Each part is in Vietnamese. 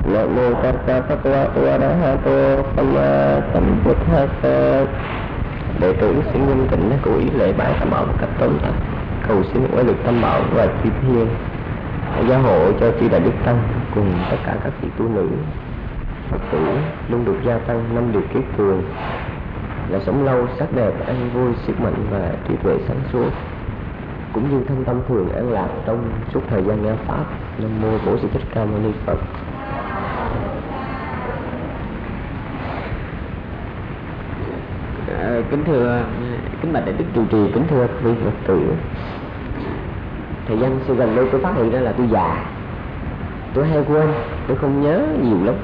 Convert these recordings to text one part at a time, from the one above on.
Nam mô Tassa Bhagavato Arahato Samma Sambuddhassa. Đệ tử xin nghiêm tịnh cố ý lễ bái tam bảo một cách tóm tắt, cầu xin uy lực tam bảo và chư thiên gia hộ cho chư đại đức tăng cùng tất cả các vị tu nữ Phật tử luôn được gia tăng 5 điều kiết cường là sống lâu, sắc đẹp, an vui, sức mạnh và trí tuệ sáng suốt, cũng như thân tâm thường an lạc trong suốt thời gian nghe pháp. Nam mô Bổn Sư Thích Ca Mâu Ni Phật. Kính bạch đại đức trụ trì, kính thưa quý Phật tử, thời gian gần đây tôi phát hiện ra là tôi già, tôi hay quên, tôi không nhớ nhiều lắm.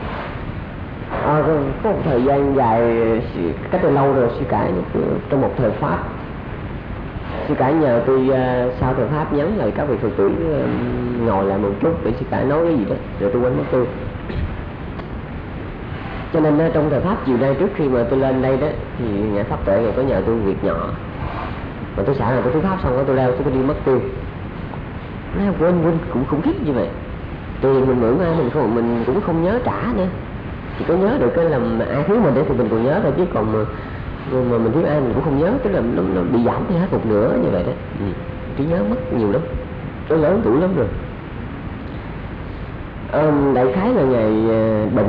Có một thời gian dài, cách đây lâu rồi, sư cải trong một thời pháp, sư cải nhờ tôi sau thời pháp nhắn lại các vị Phật tử ngồi lại một chút để sư cải nói cái gì đó, rồi tôi quên mất tôi. Cho nên trong thời pháp chiều nay trước khi mà tôi lên đây đó thì ngài pháp tuệ ngài có nhờ tôi việc nhỏ, mà tôi sợ là tôi thuyết pháp xong đó tôi leo tôi đi mất tiêu. Nó quên cũng khủng khiếp như vậy. Tiền mình mượn ai mình cũng không nhớ trả nữa, chỉ có nhớ được cái làm ai thiếu mình đấy thì mình còn nhớ thôi, chứ còn mà mình thiếu ai mình cũng không nhớ, tức là nó bị giảm đi hết một nửa như vậy đó. Trí nhớ mất nhiều lắm, tôi lớn tuổi lắm rồi. Đại khái là ngày bệnh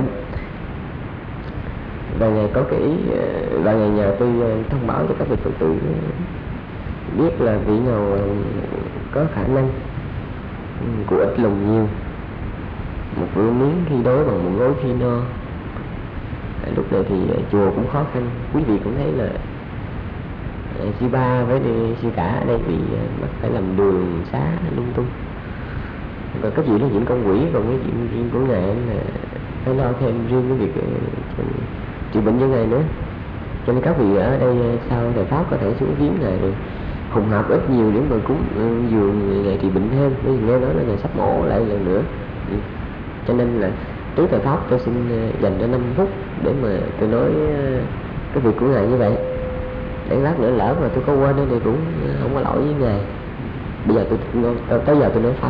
và ngài có cái ý và ngài nhờ tôi thông báo cho các vị Phật tử biết là vị nào có khả năng của ít lòng nhiều, một bữa miếng khi đói bằng một gối khi no. Lúc này thì chùa cũng khó khăn, quý vị cũng thấy là sư ba với sư cả ở đây bị bắt phải làm đường xá lung tung, và các vị nói chuyện công quỹ, còn cái chuyện riêng của ngài là phải lo thêm riêng cái việc trị bệnh cho ngài nữa. Cho nên các vị ở đây sau thời pháp có thể xuống viếng ngài rồi hùng hạp ít nhiều để mà cúng dường ngài trị bệnh thêm, bởi vì nghe nói là ngài sắp mổ lại lần nữa. Cho nên là trước thời pháp tôi xin dành cho 5 phút để mà tôi nói cái việc của ngài như vậy, để lát nữa lỡ mà tôi có quên thì cũng không có lỗi với ngài. Bây giờ tới giờ tôi nói pháp.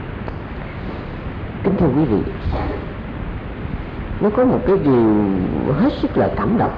Kính thưa quý vị, nó có một cái điều hết sức là cảm động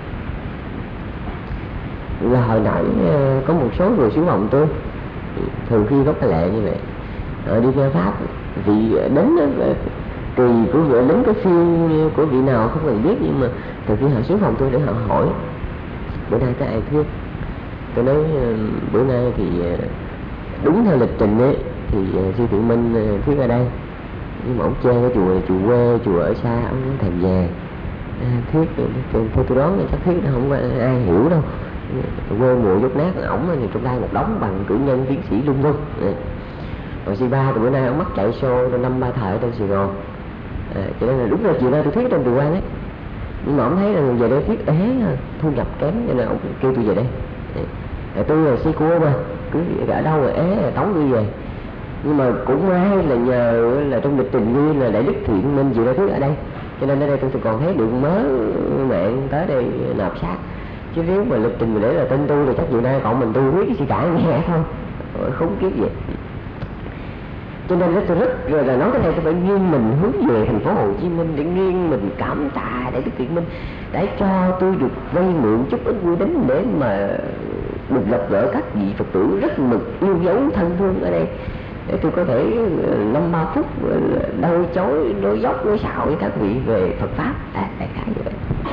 là hồi nãy có một số người xuống phòng tôi, thường khi có cái lệ như vậy, đi nghe pháp, vì đến tùy của vị đến cái phiên của vị nào không cần biết, nhưng mà từ khi họ xuống phòng tôi để họ hỏi bữa nay có ai thuyết. Tôi nói bữa nay thì đúng theo lịch trình ấy thì sư Thiện Minh thuyết ở đây, nhưng mà ông chê cái chùa quê, chùa ở xa, ông không thèm về thuyết. Theo tôi đoán là chắc thuyết không có ai hiểu đâu, quê mùa dốt nát ổng thì trong đây một đống bằng cử nhân tiến sĩ lung tung. Rồi sư ba từ bữa nay ông mắc chạy show 5-3 thời ở trong Sài Gòn, cho nên là đúng là chiều nay tôi thuyết trong Từ Quan ấy, nhưng mà ông thấy là người về đây thuyết ế, thu nhập kém, cho nên ông kêu tôi về đây. Tôi là si cua mà, cứ ở đâu rồi ế tống tôi về. Nhưng mà cũng may là nhờ là trong lịch trình ghi là Đại Đức Thiện Minh vừa đã thuyết ở đây, cho nên ở đây tôi còn thấy được mớ mạng tới đây nạp sát. Chứ nếu mà lịch trình mình để là tên tôi thì chắc chiều nay còn mình tôi thuyết cái sự cả nghe thôi, khốn kiếp vậy. Cho nên tôi rất rồi là nói cái này tôi phải nghiêng mình hướng về thành phố Hồ Chí Minh để nghiêng mình cảm tạ Đại Đức Thiện Minh để cho tôi được vay mượn chút ít uy tín để mà được gặp gỡ các vị Phật tử rất mực yêu dấu thân thương ở đây, để tôi có thể 5-3 phút đôi chối, đối dốc, đối xạo với các vị về Phật Pháp. Đại khái như vậy.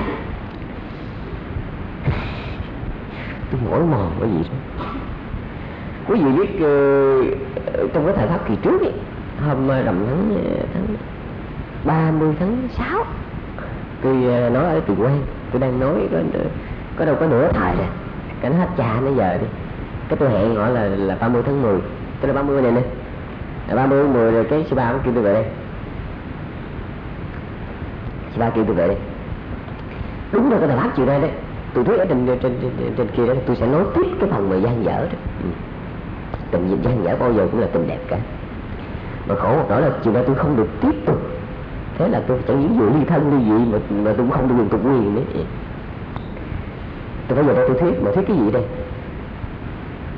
Tôi mỏi mòn cái gì đó. Quý vị biết trong cái thời Pháp kỳ trước ấy, hôm rằm tháng 30 tháng 6 tôi nói ở Từ Quan, tôi đang nói có đâu có nửa thời rồi, cái nó hết cha nó giờ đi, cái tôi hẹn gọi là 30 tháng 10, tức là 30 này nè, 30 tháng 10 rồi cái sư ba cũng kêu tôi về đây, sư ba kêu tôi về đây. Đúng rồi, cái thời Pháp chiều nay đấy tôi thuyết ở trên kia đó, tôi sẽ nói tiếp cái phần mà gian dở đó. Tình gì gian dở bao giờ cũng là tình đẹp cả, mà khổ một nỗi là chiều nay tôi không được tiếp tục, thế là tôi chẳng những vừa ly thân ly dị mà tôi cũng không được quyền tục quyền nữa. Tôi bây giờ đây tôi thuyết, mà thuyết cái gì đây?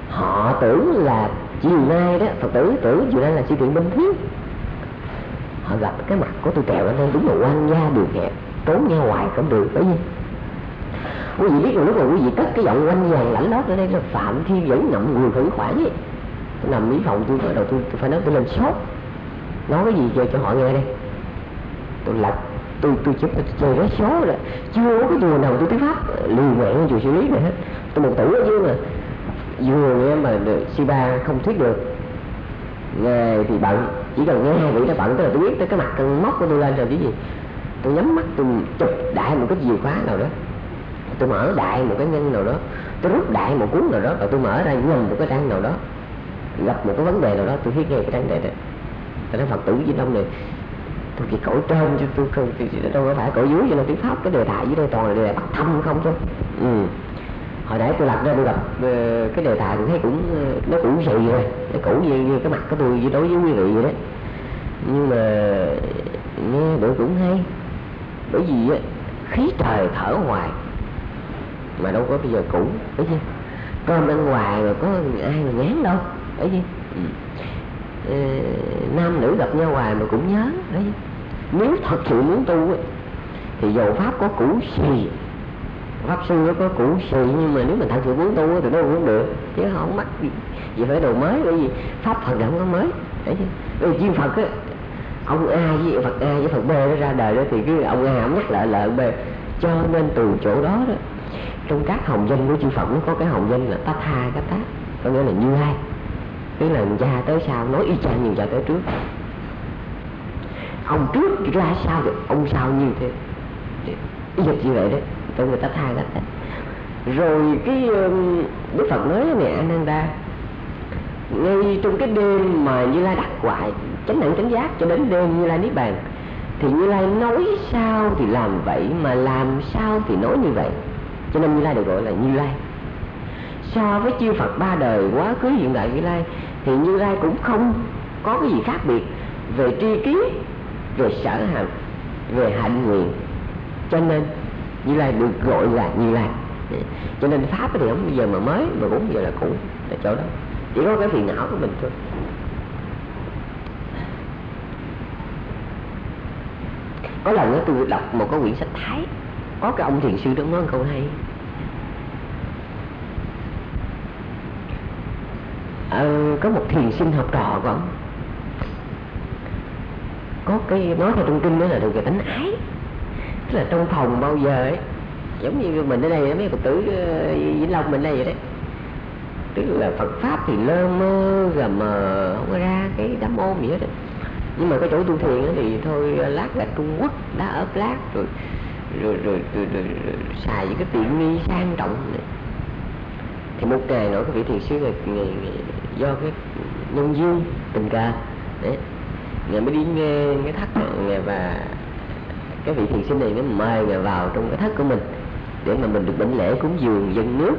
Họ tưởng là chiều nay đó, Phật tử tưởng chiều nay là sư Thiện Minh thuyết, họ họ gặp cái mặt của tôi trèo lên đúng là oan gia đường hẹp, trốn nghe hoài không được. Bởi vì quý vị biết rồi, lúc mà quý vị cất cái giọng oanh vàng lãnh lót ở đây là Phạm Thiên vẫn ngậm ngùi khẩn khoản ấy. Tôi nằm ý phòng tôi bắt đầu tôi phải nói tôi lên sốt, nói cái gì cho họ nghe đây. Tôi lật tôi chụp chơi cái số rồi, chưa có cái chùa nào tôi tiếng Pháp lười mẹ chùa xử lý này hết. Tôi một tử ở dưới mà vừa nghe mà si ba không thuyết được, nghe thì bận, chỉ cần nghe hai vị đã bận, tức là tôi biết tới cái mặt cân móc của tôi lên rồi chứ gì. Tôi nhắm mắt tôi chụp đại một cái chìa khóa nào đó, tôi mở đại một cái ngăn nào đó, tôi rút đại một cuốn nào đó, và tôi mở ra nhầm một cái trang nào đó, gặp một cái vấn đề nào đó, tôi viết ngay cái trang này. Tôi nói Phật tử Vĩnh Long này, tôi chỉ cõi trên chứ tôi không, đâu có phải cõi dưới, cho nên tiếng Pháp cái đề tài dưới đây toàn là đề tài bắt thăm không chứ. Hồi nãy tôi lật ra tôi gặp cái đề tài tôi thấy cũng nó cũ xì rồi, nó cũ như cái mặt của tôi với đối với quý vị vậy đấy, nhưng mà nghe được cũng hay. Bởi vì á, khí trời thở hoài mà đâu có bây giờ cũ, đấy chứ. Cơm ăn hoài rồi có ai mà ngán đâu, đấy chứ. Nam nữ gặp nhau hoài mà cũng nhớ, đấy chứ. Nếu thật sự muốn tu ấy, thì dầu pháp có cũ xì, pháp sư nó có cũ xì, nhưng mà nếu mình thật sự muốn tu thì nó cũng được, chứ không mắc gì phải đồ mới. Bởi vì pháp Phật là không có mới, đấy chứ. Bởi vì chư Phật á, ông A với Phật A với Phật B nó ra đời đó, thì cứ ông A ông nhắc lại ông B, cho nên từ chỗ đó đó, trong các hồng danh của chư Phật nó có cái hồng danh là Tát Tha Các Tát, có nghĩa là Như Lai, tức là cha tới sau nói y chang như cha tới trước. Ông trước ra sao thì ông sau như thế, dịch như vậy đấy, trong người Tát Tha Các Tát. Rồi cái Đức Phật nói này Ananda, ngay trong cái đêm mà Như Lai đắc hoại chánh đẳng chánh giác cho đến đêm Như Lai niết bàn, thì Như Lai nói sao thì làm vậy, mà làm sao thì nói như vậy, cho nên Như Lai được gọi là Như Lai. So với chư Phật ba đời quá khứ hiện tại Như Lai thì Như Lai cũng không có cái gì khác biệt về tri kiến, về sở hành, về hạnh nguyện, cho nên Như Lai được gọi là Như Lai. Cho nên pháp thì không bao giờ mà mới, mà cũng giờ là cũ, là chỗ đó, chỉ có cái phiền não của mình thôi. Có lần đó tôi đọc một cái quyển sách Thái, có cái ông thiền sư đó nói một câu hay. Có một thiền sinh học trò của ông, có cái nói theo trong kinh đó là được cái tánh ái, tức là trong phòng bao giờ ấy, giống như mình ở đây mấy Phật tử Vĩnh Long mình đây vậy đấy, tức là Phật pháp thì lơ mơ gà mờ, không có ra cái đám ôm gì hết đấy. Nhưng mà cái chỗ tu thiền thì thôi lát gạch Trung Quốc, đá ốp lát rồi xài những cái tiện nghi sang trọng này. Thì một ngày nọ cái vị thiền sư là do cái nhân duyên tình cờ đấy, ngài mới đi nghe cái thất này, và cái vị thiền sinh này nó mời ngài vào trong cái thất của mình để mà mình được đảnh lễ cúng dường dân nước.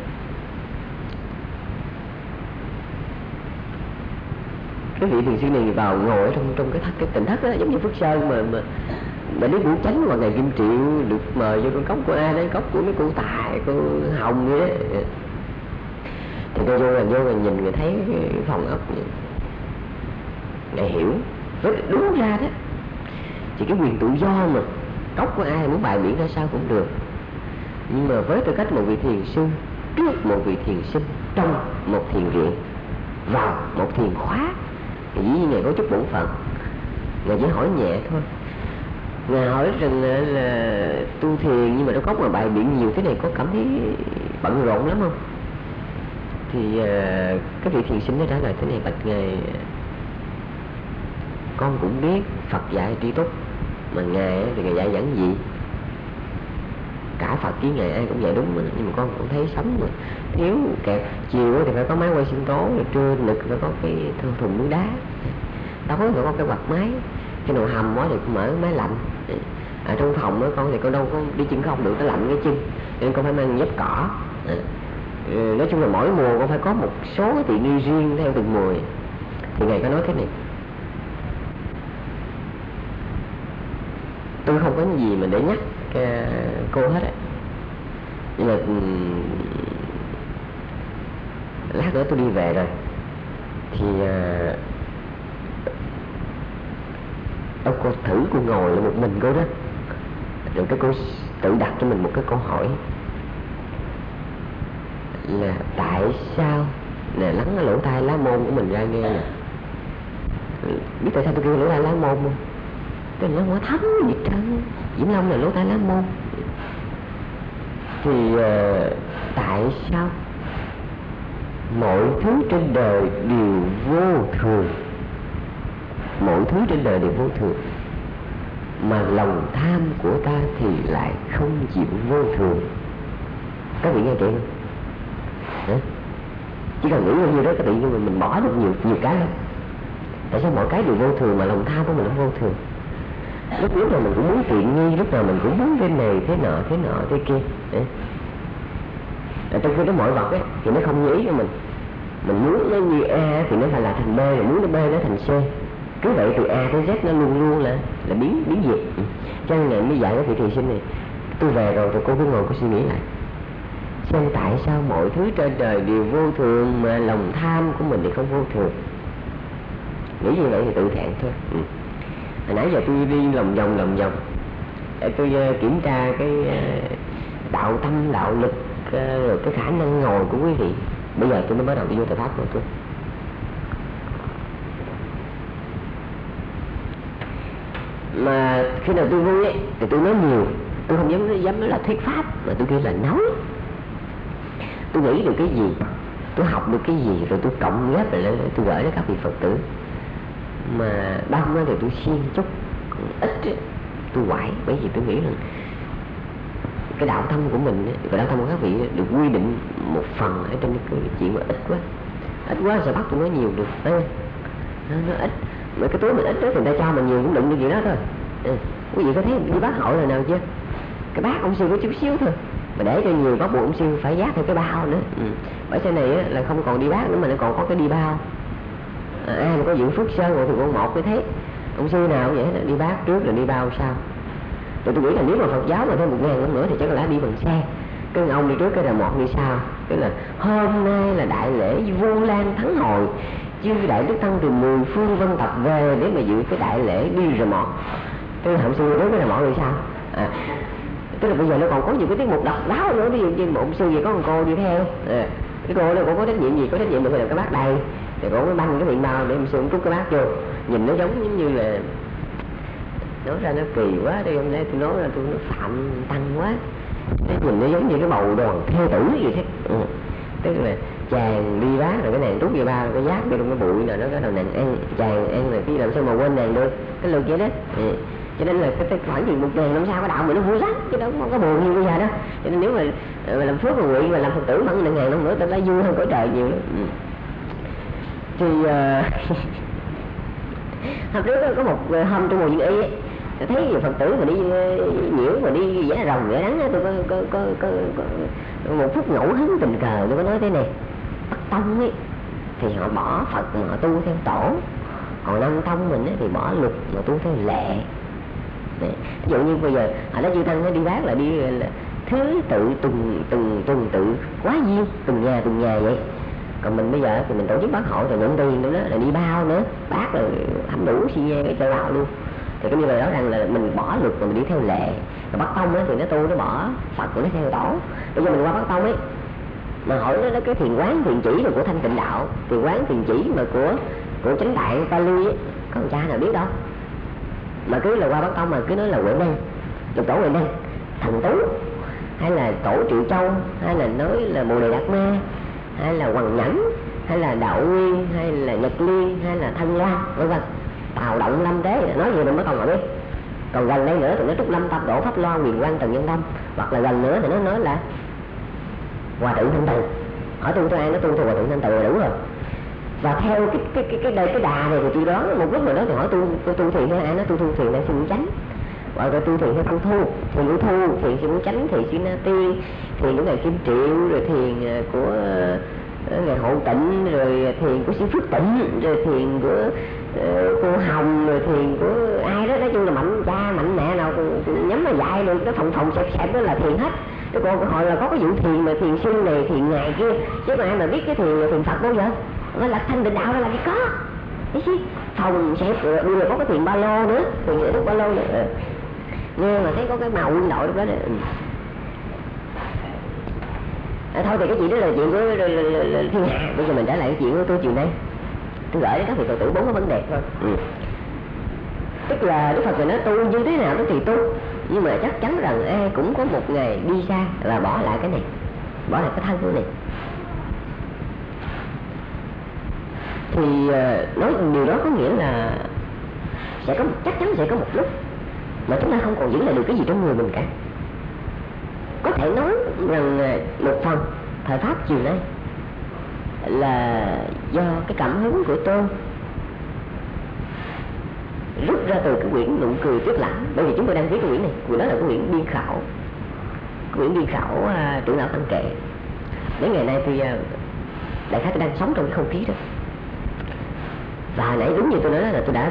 Cái vị thiền sư này vào ngồi ở trong cái thất, cái tỉnh thất đó, giống như Phước Sơn mà nếu Vũ Chánh hoặc ngày Kim Triệu được mời vô con cốc của ai đấy, cốc của mấy cô Tài, cô Hồng vậy đó. Thì tôi vô là nhìn người thấy cái phòng ốc này hiểu với đúng ra đó, thì cái quyền tự do mà cốc của ai muốn bài biển ra sao cũng được, nhưng mà với tư cách một vị thiền sư trước một vị thiền sinh trong một thiền viện vào một thiền khóa thì dĩ nhiên ngài có chút bổn phận, ngài chỉ hỏi nhẹ thôi. Ngài hỏi rằng là tu thiền nhưng mà nó cốc mà bài biển nhiều thế này có cảm thấy bận rộn lắm không? Thì cái vị thiền sinh nó trả lời thế này: bạch ngài, con cũng biết Phật dạy tri túc, mà ngài thì ngài dạy giản dị, cả Phật với ngài ai cũng dạy đúng mà, nhưng mà con cũng thấy sống mà thiếu kẹt. Chiều thì phải có máy quay sinh tố, rồi trưa nực phải có cái thùng nước đá, tối phải có cái quạt máy, cái nồi hầm quá thì mở máy lạnh. Ở trong phòng đó con thì con đâu có đi chân không được, nó lạnh cái chân, nên con phải mang dép cỏ. Nói chung là mỗi mùa con phải có một số cái tiện nghi riêng theo từng mùa. Thì ngài có nói thế này: tôi không có gì mà để nhắc cô hết á, nhưng mà lát nữa tôi đi về rồi thì cô thử cô ngồi lại một mình cô đó, rồi cái cô tự đặt cho mình một cái câu hỏi là tại sao, nè lắng cái lỗ tai lá môn của mình ra nghe nè. Biết tại sao tôi kêu lỗ tai lá môn không? Cái nó quá thấm gì trơn. Vĩnh Long là lỗ tai lá môn. Thì tại sao mọi thứ trên đời đều vô thường, mọi thứ trên đời đều vô thường, mà lòng tham của ta thì lại không chịu vô thường? Các vị nghe kỹ không? Hả? Chỉ cần nghĩ bao nhiêu đó các vị, nhưng mà mình bỏ được nhiều cái lắm. Tại sao mọi cái đều vô thường mà lòng tham của mình nó vô thường? Lúc nào mình cũng muốn tiện nghi, lúc nào mình cũng muốn cái này thế nọ thế kia. Trong khi đó mọi vật ấy, thì nó không như ý cho mình muốn nó như A thì nó phải là thành B, rồi muốn nó B nó thành C. Cứ vậy từ A tới Z nó luôn luôn là biến diệt. Cho nên là mới dạy cái vị thầy sinh này, tôi về rồi cô cứ ngồi cô suy nghĩ lại xem tại sao mọi thứ trên đời đều vô thường mà lòng tham của mình thì không vô thường. Nghĩ như vậy thì tự thẹn thôi. Hồi nãy giờ tôi đi lòng vòng để tôi kiểm tra cái đạo tâm, đạo lực, rồi cái khả năng ngồi của quý vị. Bây giờ tôi mới bắt đầu đi vô thời pháp của tôi. Mà khi nào tôi vui ấy, thì tôi nói nhiều. Tôi không dám nói là thuyết pháp, mà tôi kêu là nói. Tôi nghĩ được cái gì, tôi học được cái gì, rồi tôi cộng ghép lại tôi gửi đến các vị Phật tử. Mà đông thì tôi xiên chút, ít tôi quải. Bởi vì tôi nghĩ rằng cái đạo tâm của mình, cái đạo tâm của các vị được quy định một phần ở trong cái chuyện mà ít quá sẽ bắt tôi nói nhiều được. Nó ít, mà cái túi mình ít đó thì người ta cho mình nhiều cũng đựng được gì đó thôi. Quý vị có thấy đi bác hội là nào chưa? Cái bát ông sư có chút xíu thôi, mà để cho nhiều bắt buộc ông sư phải vác theo cái bao nữa. Bởi sau này là không còn đi bát nữa mà nó còn có cái đi bao. Ai mà có dưỡng phước sơn rồi thì con một cái thế. Ông sư nào cũng vậy đó, đi bát trước rồi đi bao sau. Rồi tôi nghĩ là nếu mà Phật giáo mà thêm 1.000 năm nữa thì chắc là đi bằng xe. Cái ông đi trước cái là một đi sau. Tức là hôm nay là đại lễ Vu Lan Thắng Hồi, chư đại đức tăng từ 10 phương vân tập về để mà dự cái đại lễ đi rồi mọt. Tức là ông sư đối với là mọt đi sao? Tức là bây giờ nó còn có nhiều cái tiết mục độc đáo nữa. Ví dụ như một ông sư vậy có một cô đi theo. Cái cô đó cũng có trách nhiệm gì? Có trách nhiệm được là cái bát đầy thì cô mới băng cái miệng bao để ông sư ông trút cái bát vô. Nhìn nó giống như là, nói ra nó kỳ quá, đây hôm nay tôi nói ra tôi nó phạm tăng quá. Cái nhìn nó giống như cái bầu đoàn theo tử gì thế. Tức là chàng đi bát rồi cái nàng trút vô bao, cái giác vô trong cái bụi nào nó cái đầu nàng ăn, chàng ăn rồi cái làm sao mà quên nàng được, cái lượt vậy đó. Cho nên là cái khoảng gì 1.000 năm sau cái đạo mình nó vui lắm, chứ đâu không có buồn như bây giờ đó. Cho nên nếu mà làm phước và nguyện và làm Phật tử bằng 1.000 năm nữa ta lấy vui hơn cõi trời nhiều lắm. Thì hôm trước có một hôm trong mùa Nhân Y ấy, tôi thấy Phật tử mà đi nhiễu mà đi vẽ rồng vẽ rắn, tôi có một phút ngẫu hứng tình cờ tôi có nói thế này: Bắc tông ấy thì họ bỏ Phật mà họ tu theo tổ, còn Nam tông mình ấy thì bỏ luật mà tu theo lệ. Ví dụ như bây giờ họ nói chư tăng nó đi bác là đi là thứ tự tuần tự quá duyên, từng nhà vậy. Còn mình bây giờ thì mình tổ chức bác hội thì nhận tiền nữa đó, là đi bao nữa, bác rồi thăm đủ xi nhê cái chợ bao luôn. Thì cái như vậy đó rằng là mình bỏ luật mà mình đi theo lệ. Rồi Bắc tông ấy thì nó tu nó bỏ Phật của nó theo tổ. Bây giờ mình qua Bắc tông ấy mà hỏi nó cái thiền quán thiền chỉ là của Thanh Tịnh Đạo, thiền quán thiền chỉ mà của Chánh Tạng Pali ấy, có con cha nào biết đâu. Mà cứ là qua Bắc tông mà cứ nói là Huệ Năng, lục tổ Huệ Năng, Thành Tú, hay là tổ Triệu Châu, hay là nói là Bồ Đề Đạt Ma, hay là Hoàng Nhẫn, hay là Đạo Nguyên, hay là Nhật Liên, hay là Thanh Loan, vân vân. Tào Động Lâm Tế, nói gì mình mới còn biết. Còn gần đây nữa thì nó Trúc Lâm Tam Đổ Pháp Loan Huyền Quang Trần Nhân Tông, hoặc là gần nữa thì nó nói là Hòa Thượng Thanh Từ. Hỏi tu cho ai nó tu theo Hòa Thượng Thanh Từ là đủ rồi. Và theo cái đà này thì tôi đoán một lúc nào đó thì hỏi tu thiền theo ai, nó tu thiền theo Sư Chánh, hoặc là tu thiền theo Thu Thu, thiền Ngũ Thu, thiền Sư Chánh, thiền Sư Na Ti, thiền của ngài Kim Triệu, rồi thiền của ngài Hộ Tịnh, rồi thiền của Sư Phước Tịnh, rồi thiền của cô Hồng, rồi thiền của ai đó. Nói chung là mạnh cha mạnh mẹ nào nhắm mà dạy được cái phòng xẹp đó là thiền hết. Cái cô hỏi là có cái vụ thiền mà thiền sinh này thiền ngày kia, chứ mà ai mà biết cái thiền là thiền Phật bao giờ? Nó là Thanh Tịnh Đạo đó là cái có. phòng xếp rồi có cái tiền ba lô nữa, tiền để ba lô nữa. Nghe mà thấy có cái màu quân đội lúc đó đấy. Thôi thì cái chuyện đó là chuyện của thiên hạ. Bây giờ mình trở lại cái chuyện của tôi chiều nay. Tôi gửi đến các vị Phật tử 4 cái vấn đề thôi. Tức là Đức Phật người nói tu như thế nào đó thì tu, nhưng mà chắc chắn rằng ai cũng có một ngày đi xa và bỏ lại cái này, bỏ lại cái thân của này. Thì nói điều đó có nghĩa là chắc chắn sẽ có một lúc mà chúng ta không còn giữ lại được cái gì trong người mình cả. Có thể nói rằng một phần thời pháp chiều nay là do cái cảm hứng của tôi rút ra từ cái quyển Nụ Cười Tuyết Lãng. Bởi vì chúng tôi đang viết cái quyển này, quyển đó là cái quyển biên khảo, trưởng lão Tăng Kệ. Mấy ngày nay thì đại khái tôi đang sống trong cái không khí đó. Và nãy đúng như tôi nói là tôi đã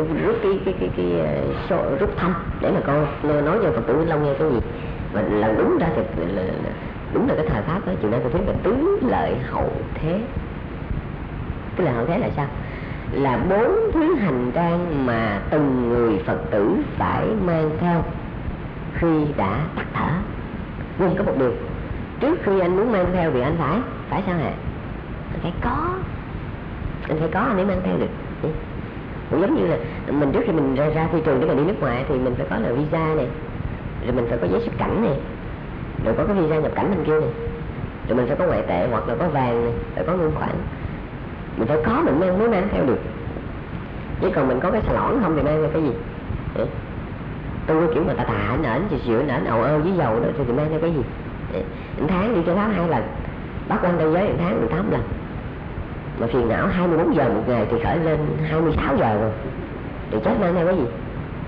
rút thanh để mà con nói cho Phật tử Vĩnh Long nghe cái gì. Và lần đúng ra thì đúng là cái thời pháp đó. Chiều nay tôi thấy là tứ lợi hậu thế. Cái lợi hậu thế là sao? Là 4 thứ hành trang mà từng người Phật tử phải mang theo khi đã tắt thở. Nhưng có một điều, trước khi anh muốn mang theo thì anh phải sao hả? Anh phải có anh mới mang theo được. Cũng giống như là mình trước khi mình ra thị trường để mà đi nước ngoài thì mình phải có là visa này, rồi mình phải có giấy xuất cảnh này, rồi có cái visa nhập cảnh bên kia này, rồi mình phải có ngoại tệ hoặc là có vàng này, phải có ngân khoản. Mình phải có mình mới mang theo được. Chứ còn mình có cái xà lõn không thì mang theo cái gì? Tôi cái kiểu mà tà ảnh chịu ảnh ầu ơ với dầu đó thì mang theo cái gì? Một tháng đi chơi Pháp 2 lần, bắt quan Tây giới một tháng 18 lần. Mà phiền não 24 giờ một ngày thì khởi lên 26 giờ rồi. Thì chết mang theo cái gì?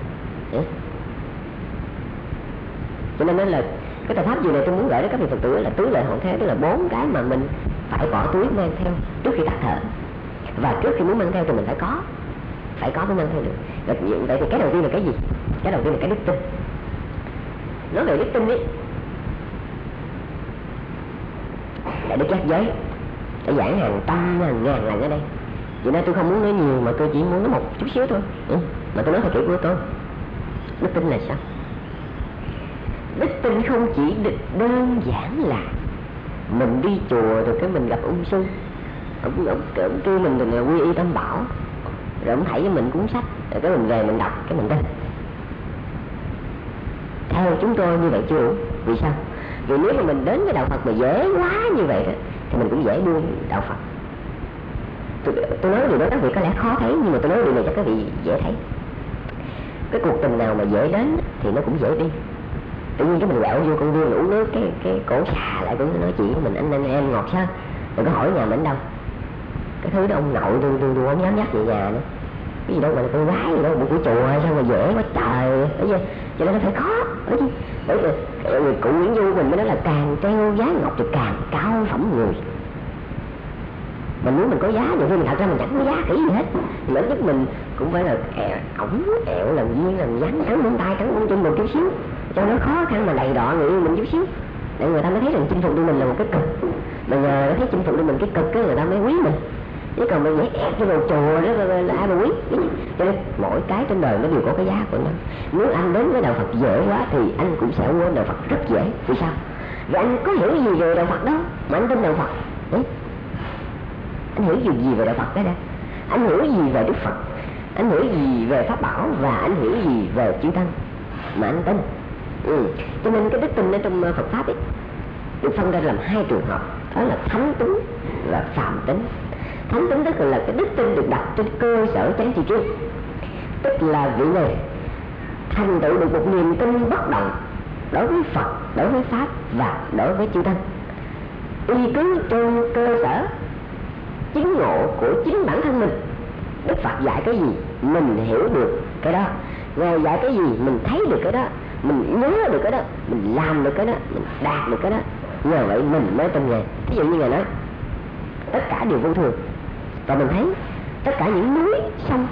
Cho nên là cái thời pháp gì này tôi muốn gửi đến các vị Phật tử là tứ lợi hậu thế, tức là 4 cái mà mình phải bỏ túi mang theo trước khi tắt thở. Và trước khi muốn mang theo thì mình phải có mới mang theo được. Vậy thì cái đầu tiên là cái gì? Cái đầu tiên là cái đức tin. Nói về đức tin ấy, Đại Đức Giác Giới đã giảng hàng trăm hàng ngàn lần ở đây. Vậy nên tôi không muốn nói nhiều mà tôi chỉ muốn nói một chút xíu thôi. Mà tôi nói theo kiểu của tôi. Đức tin là sao? Đức tin không chỉ đơn giản là mình đi chùa rồi cái mình gặp ông sư, ông kêu mình là quy y tam bảo, rồi ông thảy cho mình cuốn sách, rồi cái mình về mình đọc cái mình tin. Theo chúng tôi như vậy chưa đủ. Vì sao? Vì nếu mà mình đến với đạo Phật mà dễ quá như vậy đó thì mình cũng dễ buông đạo Phật. Tôi nói điều đó các vị có lẽ khó thấy, nhưng mà tôi nói điều này cho các vị dễ thấy. Cái cuộc tình nào mà dễ đến thì nó cũng dễ đi. Tự nhiên cái mình quẹo vô công viên uống nước, cái cổ xà lại cũng nói chuyện với mình, anh em ngọt sao? Rồi có hỏi nhà mình đâu? Cái thứ đó ông nội tôi không dám nhắc về nhà nữa. Cái gì đâu mà con gái gì đâu, buổi của chùa sao mà dễ quá trời. Cho nên nó phải khó. Bởi vì người cụ Nguyễn Du mình mới nói là càng treo giá ngọc thì càng cao phẩm người. Mình muốn mình có giá, nhiều khi mình thật ra mình chẳng có giá kỹ gì hết. Thì ít nhất mình cũng phải là ổng ẹo làm duyên làm dáng, cắn móng tay cắn móng chân một chút xíu cho nó khó khăn mà đầy đọ người yêu mình chút xíu, để người ta mới thấy rằng chinh phục đưa mình là một cái cực. Mà nhờ thấy chinh phục đưa mình cái cực cái người ta mới quý mình. Chứ còn mình nhảy ép cho vào chùa đó là ai mà quý. Cho nên mỗi cái trên đời nó đều có cái giá của nó. Nếu anh đến với đạo Phật dễ quá thì anh cũng sẽ quên đạo Phật rất dễ. Vì sao? Vì anh có hiểu gì về đạo Phật đó mà anh tin đạo Phật. Đấy. Anh hiểu gì về đạo Phật đó đã? Anh hiểu gì về Đức Phật? Anh hiểu gì về Pháp Bảo? Và anh hiểu gì về chư Tăng mà anh tin? Cho nên cái đức tin ở trong Phật Pháp ấy được phân ra làm 2 trường hợp. Đó là thánh tính và phạm tính. Thánh tính tức là cái đức tin được đặt trên cơ sở chánh tri kiến. Tức là vị này thành tựu được một niềm tin bất động đối với Phật, đối với Pháp và đối với chư Tăng, y cứ trên cơ sở chứng ngộ của chính bản thân mình. Đức Phật dạy cái gì mình hiểu được cái đó, Ngài dạy cái gì mình thấy được cái đó, mình nhớ được cái đó, mình làm được cái đó, mình đạt được cái đó. Nhờ vậy mình mới tin Ngài. Ví dụ như Ngài nói tất cả đều vô thường, và mình thấy tất cả những núi sông,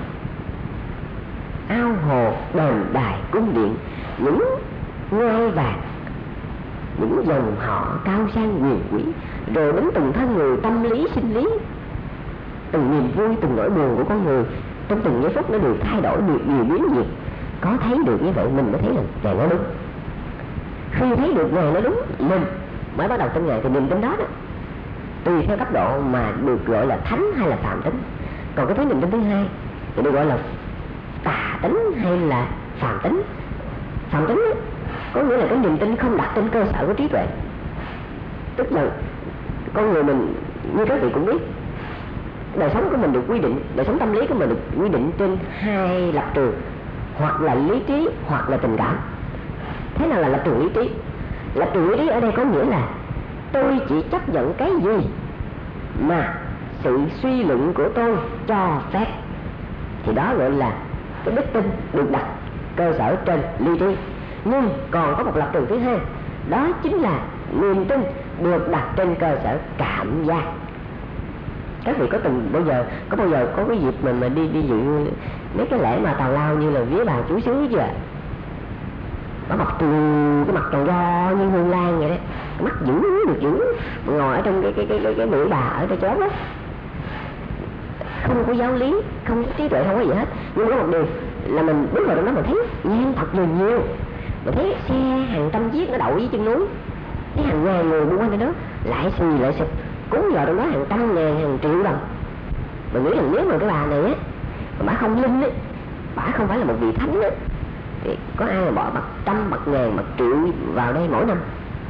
ao hồ, đền đài, cung điện, những ngai vàng, những dòng họ cao sang quyền quý, rồi đến từng thân người tâm lý sinh lý, từng niềm vui, từng nỗi buồn của con người trong từng giây phút nó đều thay đổi, điều biến gì. Có thấy được như vậy mình mới thấy là Ngài nói đúng. Khi thấy được Ngài nói đúng, mình mới bắt đầu tin Ngài. Thì niềm tin đó tùy theo cấp độ mà được gọi là thánh hay là phàm tính. Còn cái thứ niềm tin thứ hai thì được gọi là tà tính hay là phàm tính. Phàm tính có nghĩa là cái niềm tin không đặt trên cơ sở của trí tuệ. Tức là con người mình, như các vị cũng biết, đời sống của mình được quy định, đời sống tâm lý của mình được quy định trên hai lập trường, hoặc là lý trí hoặc là tình cảm. Thế nào là lập trường lý trí? Lập trường lý trí ở đây có nghĩa là tôi chỉ chấp nhận cái gì mà sự suy luận của tôi cho phép, thì đó gọi là cái đức tin được đặt cơ sở trên lý trí. Nhưng còn có một lập trường thứ hai, đó chính là niềm tin được đặt trên cơ sở cảm giác. Các vị có từng bao giờ có cái dịp mà đi dự mấy cái lễ mà tào lao như là vía bà chú xứ chưa? Có mặt trù, cái mặt tròn do như hương lan vậy đấy, cái mắt dữ được dữ, ngồi ở trong cái bụi bà ở trên chót đó, không có giáo lý, không có trí tuệ, không có gì hết. Nhưng có một điều là mình bước vào trong đó mình thấy nhan thật nhiều, mình thấy xe hàng trăm chiếc nó đậu dưới chân núi, thấy hàng ngàn người bu quanh ở đó, lại xì cúng vào trong đó hàng trăm ngàn, hàng triệu đồng. Mình nghĩ rằng nếu mà cái bà này á, bà không linh á, bà không phải là một vị thánh á, thì có ai mà bỏ bạc trăm, bạc ngàn, bạc triệu vào đây mỗi năm?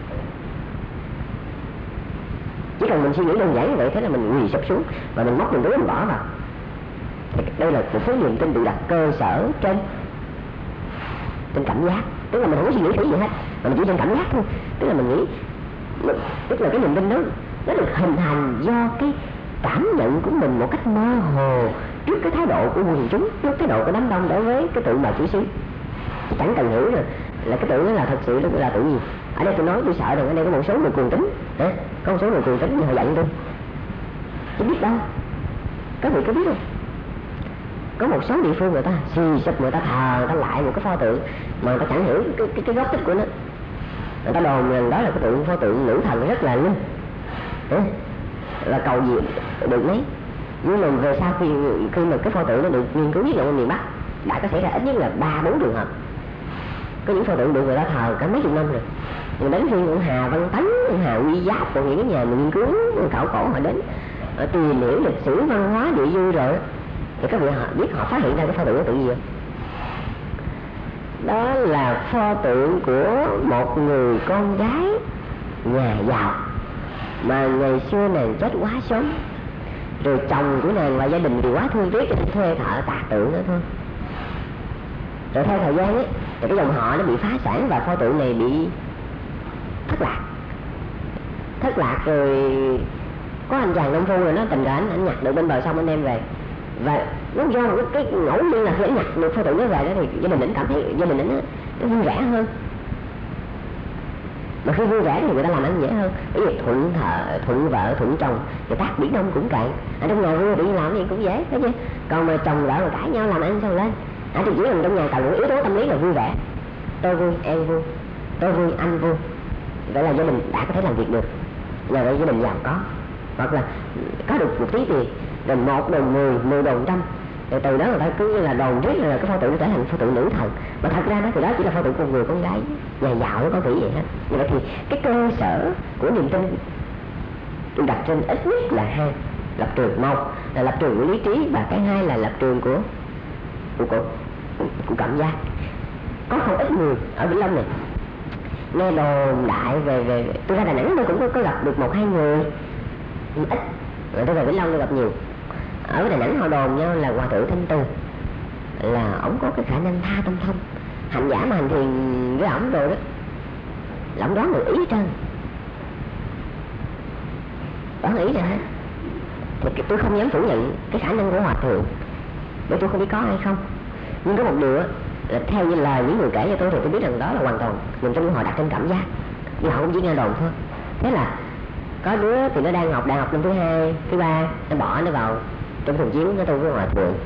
Chỉ cần mình suy nghĩ đơn giản như vậy, thế là mình quỳ sụp xuống và mình móc mình túi mình bỏ vào. Thì đây là một số niềm tin được đặt cơ sở trên cảm giác. Tức là mình không có suy nghĩ cái gì hết, mà mình chỉ trên cảm giác thôi. Tức là mình nghĩ, tức là cái niềm tin đó nó được hình thành do cái cảm nhận của mình một cách mơ hồ trước cái thái độ của quần chúng, trước thái độ của đám đông đối với cái tượng bà chủ xứ. Chứ chẳng cần hiểu là cái tượng đó là thật sự là tượng gì. Ở đây tôi nói, tôi sợ rằng ở đây có một số người cuồng tín, có một số người cuồng tín nhưng họ giận tôi, tôi biết đâu. Các vị có biết không? Có một số địa phương người ta xì xụp, người ta thờ, người ta lại một cái pho tượng mà người ta chẳng hiểu cái gốc tích của nó. Người ta đồn rằng đó là cái pho tượng nữ thần rất là linh, là cầu gì được mấy. Nhưng mà về sau khi mà cái pho tượng nó được nghiên cứu viết ở miền Bắc, đã có xảy ra ít nhất là 3-4 trường hợp. Có những pho tượng được người ta thờ cả mấy chục năm rồi, nhưng đến khi ông Hà Văn Tấn, ông Hà Huy Giáp, còn những cái nhà mà nghiên cứu khảo cổ họ đến tìm hiểu lịch sử văn hóa địa dư rồi, thì các vị họ biết họ phát hiện ra cái pho tượng đó tượng gì không? Đó là pho tượng của một người con gái nhà giàu mà ngày xưa nàng chết quá sớm, rồi chồng của nàng và gia đình thì quá thương tiếc cho nên thuê thợ tạc tượng đó thôi. Rồi theo thời gian ấy, thì cái dòng họ nó bị phá sản và pho tượng này bị thất lạc rồi. Có anh chàng nông phu rồi nó tình cờ anh nhặt được bên bờ sông, anh đem về, và nó do một cái ngẫu nhiên là khi anh nhặt được pho tượng đó về đó thì gia đình ảnh cảm thấy gia đình ảnh nó vui vẻ hơn. Mà khi vui vẻ thì người ta làm ăn dễ hơn, bởi vì thuận vợ thuận chồng, người tác biển đông cũng cạn. Ở trong nhà vui tự nhiên làm gì cũng dễ, thấy chưa? Còn mà chồng vợ mà cãi nhau làm ăn sao lên? Thì chỉ cần trong nhà cần một yếu tố tâm lý là vui vẻ, tôi vui em vui, tôi vui anh vui, vậy là gia đình đã có thể làm việc được, nhờ vậy gia đình giàu có, hoặc là có được một tí tiền, rồi 1 đồng 10, 10 đồng 100. Rồi từ đó người ta cứ là đồn riết là cái pho tượng nó trở thành pho tượng nữ thần, mà thật ra đó thì đó chỉ là pho tượng của người con gái nhà giàu, nó có vị vậy hết. Như vậy thì cái cơ sở của niềm tin được đặt trên ít nhất là hai lập trường. Một là lập trường của lý trí, và cái hai là lập trường của cảm giác. Có không ít người ở Vĩnh Long này nghe đồn đại về tôi ra Đà Nẵng tôi cũng có gặp được 1-2 người, ít. Rồi tôi về Vĩnh Long tôi gặp nhiều. Ở Đà Nẵng họ đồn nhau là Hòa Thượng Thanh Từ là ổng có cái khả năng tha tâm thông, hành giả mà hành thiền với ổng rồi đó là ổng đoán được ý hết trơn, đoán ý rồi hết. Thì tôi không dám phủ nhận cái khả năng của Hòa Thượng, bởi tôi không biết có hay không. Nhưng có một điều là theo như lời những người kể cho tôi thì tôi biết rằng đó là hoàn toàn mình trong họ đặt trên cảm giác, nhưng họ cũng chỉ nghe đồn thôi. Thế là có đứa thì nó đang học đại học năm thứ 2, thứ 3, nó bỏ nó vào trong phòng chiến, nó tu với Hòa Thượng.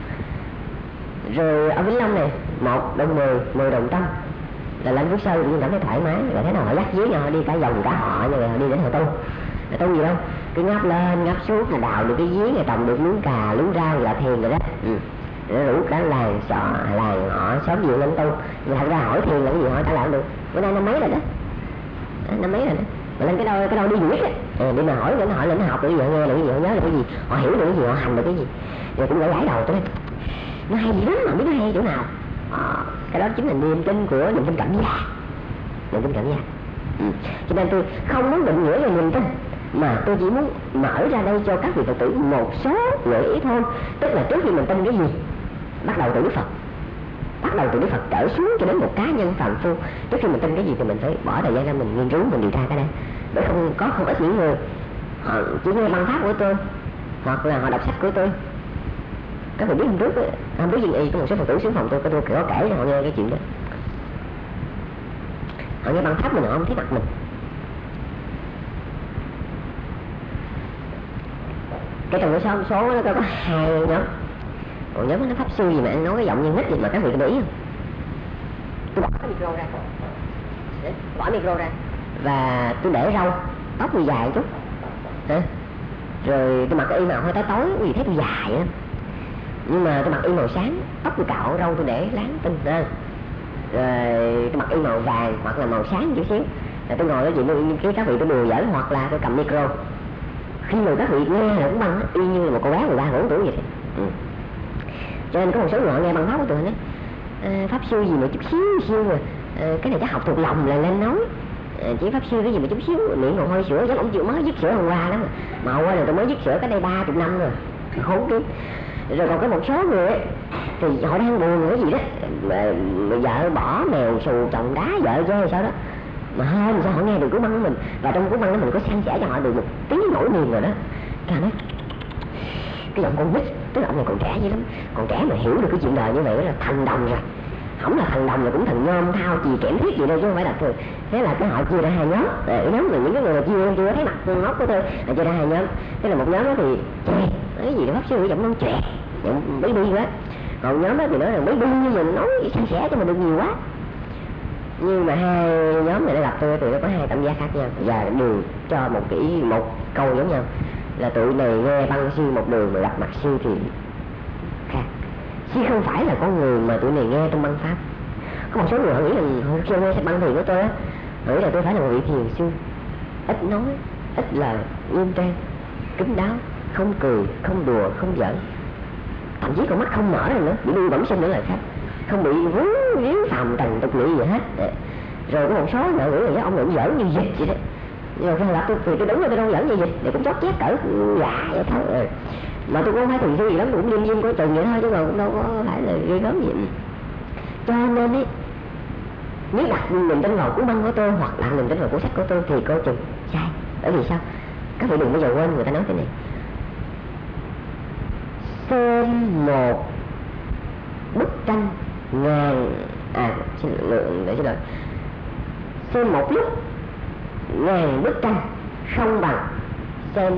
Rồi ở Vĩnh Long này 1 đồng 10, 10 đồng 100 là lên Phước Sơn thì cảm thấy thoải mái. Và thế nào họ dắt dưới nhau, họ đi cả vòng cả họ, như vậy họ đi đến họ tu. Là tu gì đâu, cứ ngáp lên ngáp xuống là đào được cái giếng, là trồng được luống cà luống rau là thiền rồi đó. Rồi rủ cả làng làng họ xóm nhiều lên tu, nhưng thật ra hỏi thiền là cái gì hỏi trả lời được. Bữa nay năm mấy rồi đó, năm mấy rồi đó, mà lên cái đâu đi du lịch á, đi mà hỏi nó hỏi là nó học được cái gì, nghe được cái gì, họ nhớ được cái gì, họ hiểu được cái gì, họ hành được cái gì, rồi cũng gãi đầu tôi nó hay gì lắm mà biết nó hay chỗ nào. Cái đó chính là niềm tin của niềm tin cảm giác, niềm tin cảm giác. Cho nên tôi không muốn định nghĩa về niềm tin, mà tôi chỉ muốn mở ra đây cho các vị Phật tử một số gợi ý thôi. Tức là trước khi mình tin cái gì, bắt đầu từ Đức Phật, bắt đầu từ Đức Phật trở xuống cho đến một cá nhân phàm phu. Trước khi mình tin cái gì thì mình phải bỏ thời gian ra mình nghiên cứu, mình điều tra cái đây. Bởi không ít những người họ chỉ nghe băng pháp của tôi, hoặc là họ đọc sách của tôi. Các bạn biết hôm trước Duyên Y có một số Phật tử xuống phòng tôi có kể cho họ nghe cái chuyện đó. Họ nghe băng pháp mình, họ không thấy mặt mình. Cái trong cái số nó có hai nhóm. Còn nhóm nó pháp sư gì mà anh nói cái giọng như nít gì mà các vị có để ý không? Tôi bỏ cái micro ra, và tôi để râu tóc tôi dài chút, rồi tôi mặc cái y màu hơi tối vì thấy tôi dài á, nhưng mà tôi mặc y màu sáng, tóc tôi cạo, râu tôi để láng tinh ra, rồi tôi mặc y màu vàng hoặc là màu sáng chút xíu, rồi tôi ngồi nói chuyện với các vị, tôi đùa giỡn hoặc là tôi cầm micro. Khi mà các vị nghe là cũng băng y như là một cô bé 13-14 tuổi vậy. Cho nên có một số người họ nghe băng pháp của tôi nói pháp sư gì mà chút xíu rồi, cái này chắc học thuộc lòng là lên nói. Chỉ pháp sư cái gì mà chút xíu miệng còn hôi sữa, chắc ông chịu mới dứt sữa hôm qua lắm mà hôm qua là tôi mới dứt sữa cái đây 30 năm rồi, khốn kiếp. Rồi còn có một số người ấy, thì họ đang buồn cái gì đó, vợ bỏ mèo xù chồng đá vợ chơi sao đó, mà hơn sao họ nghe được cuốn băng của mình, và trong cuốn băng đó mình có san sẻ cho họ được một tí nỗi niềm rồi đó. Cái nói cái giọng con nít, tức là ông này còn trẻ dữ lắm, còn trẻ mà hiểu được cái chuyện đời như vậy là thần đồng rồi. Không là thần đồng là cũng thần nhôm thao chì kẽm thiết gì đâu chứ không phải là thường. Thế là cái họ chia ra hai nhóm. Nhóm là những cái người mà chưa thấy mặt ngóc của tôi là chia ra hai nhóm. Thế là một nhóm đó thì cái gì đó pháp sư cái giọng non trẻ, giọng baby quá. Còn nhóm đó thì nói rằng baby nhưng mình nói san sẻ cho mình được nhiều quá. Nhưng mà hai nhóm này nó gặp tôi thì nó có hai cảm giác khác nhau và đều cho một câu giống nhau, là tụi này nghe băng sư một đường mà gặp mặt sư thì khác. Chứ không phải là con người mà tụi này nghe trong băng pháp. Có một số người họ nghĩ là khi nghe sách băng thiền của tôi á, họ nghĩ là tôi phải là một vị thiền sư ít nói, ít lời, nghiêm trang, kín đáo, không cười, không đùa, không giỡn, thậm chí con mắt không mở rồi nữa, bị nuôi bẩm sinh nữa là khác, không bị vướng víu phàm trần tục lụy gì hết. Rồi có một số người nghĩ là ông này giỡn như dịch vậy đó. Rồi khi gặp tôi thì tôi đứng rồi tôi đâu giỡn như dịch, để cũng chót chét cỡ dạ vậy thôi. Mà tôi cũng không phải thiền sư gì lắm, tôi cũng liêm coi chừng vậy thôi chứ mà cũng đâu có phải là ghê gớm gì. Cho nên ấy, nếu đặt niềm tin vào cuốn băng của tôi hoặc đặt niềm tin vào cuốn sách của tôi thì coi chừng sai. Bởi vì sao? Các vị đừng bao giờ quên người ta nói thế này: xem một bức tranh xin lỗi, xem một lúc ngàn bức tranh không bằng xem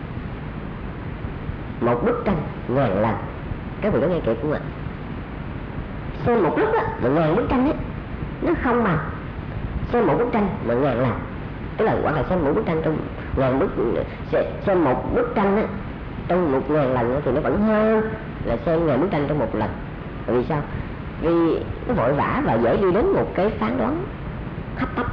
một bức tranh ngàn lần. Các vị có nghe kịp không ạ? Xem một lúc á mà ngàn bức tranh á nó không bằng xem một bức tranh mà ngàn lần. Tức là quả là xem một bức tranh trong ngàn bức, xem một bức tranh á trong 1000 lần thì nó vẫn hơn là xem ngàn bức tranh trong một lần. Vì sao? Vì nó vội vã và dễ đi đến một cái phán đoán hấp tấp,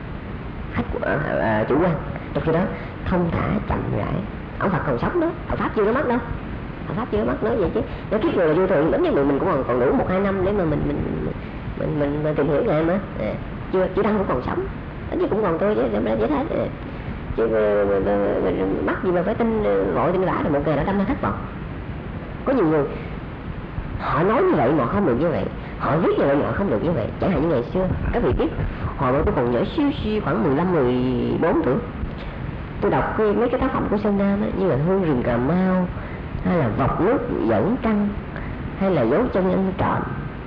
chủ quan. Trong khi đó thông thả chậm rãi, ông Phật còn sống đó, Phật pháp chưa có mất đâu, Phật pháp chưa có mất, nói vậy chứ nó kiếp người là vô thường, đến với mình cũng còn đủ 1-2 năm để mà mình tìm hiểu ngài mà. Chưa Đăng cũng còn sống, đến chứ cũng còn tôi chứ dễ thế. Chứ mắc gì mà phải tin vội tin vã rồi một ngày đã đâm ra thất vọng. Có nhiều người họ nói như vậy mà không được như vậy, họ viết như vậy mà không được như vậy. Chẳng hạn như ngày xưa các vị biết, hồi mà tôi còn nhỏ xíu khoảng 15-14 tuổi, tôi đọc mấy cái tác phẩm của Sơn Nam ấy, như là Hương rừng Cà Mau, hay là Vọc nước dẫn trăng, hay là Dấu chân ăn trộm,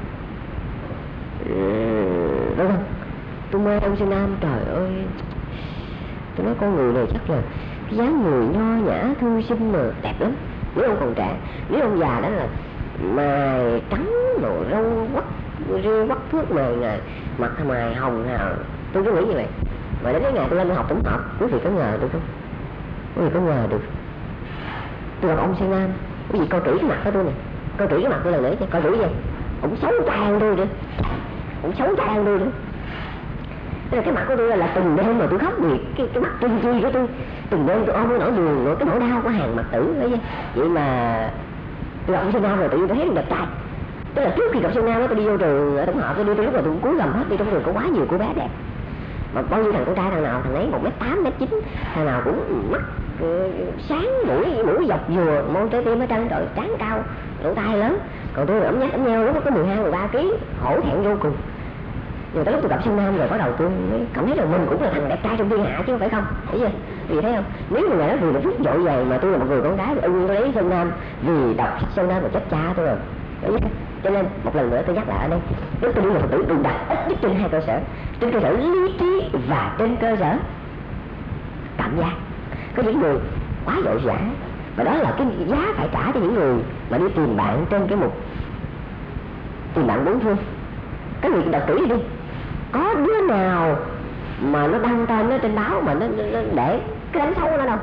đúng không? Tôi mê ông Sơn Nam, trời ơi, tôi nói con người này chắc là cái dáng người nho nhã thư sinh mà đẹp lắm. Nếu ông còn trẻ, nếu ông già đó là mày trắng rồi râu quắt thước mày ngày mặt mày hồng hào, tôi cứ nghĩ như vậy. Mà đến cái ngày tôi lên học tổng hợp, quý vị có ngờ được không? quý vị có ngờ được. Tôi gặp ông Sơn Nam, quý vị coi kỹ cái mặt của tôi nè, coi kỹ cái mặt tôi lần nữa chứ, coi kỹ vậy. Ông xấu trai hơn tôi nữa, ông xấu trai hơn tôi nữa. Thế là cái mặt của tôi là từng đêm mà tôi khóc vì cái mặt trinh chi của tôi, từng đêm tôi ôm cái nỗi buồn, cái nỗi đau của hàng mặt tử đấy. Vậy mà tôi gặp ông Sơn Nam rồi tự nhiên tôi thấy đẹp trai. Tức là trước khi gặp Sơn Nam đó, tôi đi vô trường ở Tổng Hợp, tôi đi từ lúc mà tôi cũng cúi gầm hết, đi trong trường có quá nhiều cô bé đẹp. Mà bao nhiêu thằng con trai thằng nào thằng ấy 1m8, 1m9, thằng nào cũng mắt sáng, mũi dọc dừa, môi trái tim ở trăng, trời, trán cao, lỗ tai lớn. Còn tôi ẩm nhách ẩm nheo lúc đó có 12, 13 kg, hổ thẹn vô cùng. Nhưng tới lúc tôi gặp Sơn Nam rồi bắt đầu tôi mới cảm thấy là mình cũng là thằng đẹp trai trong thiên hạ chứ không phải không, thấy chưa? Vì thấy không, nếu mà ngày đó vì một phút vội vàng mà tôi là một người con gái ưng tôi lấy Sơn Nam, vì đọc Sơn Nam và chết cha tôi rồi. Cho nên một lần nữa tôi nhắc lại ở đây, nếu tôi đi một Phật tử đúng đặt ít nhất trên hai cơ sở, trên cơ sở lý trí và trên cơ sở cảm giác. Có những người quá vội vã, và đó là cái giá phải trả cho những người mà đi tìm bạn trên cái mục tìm bạn bốn phương. Các người đọc kỹ đi, có đứa nào mà nó đăng tên nó trên báo mà nó để cái đánh xấu nó đâu.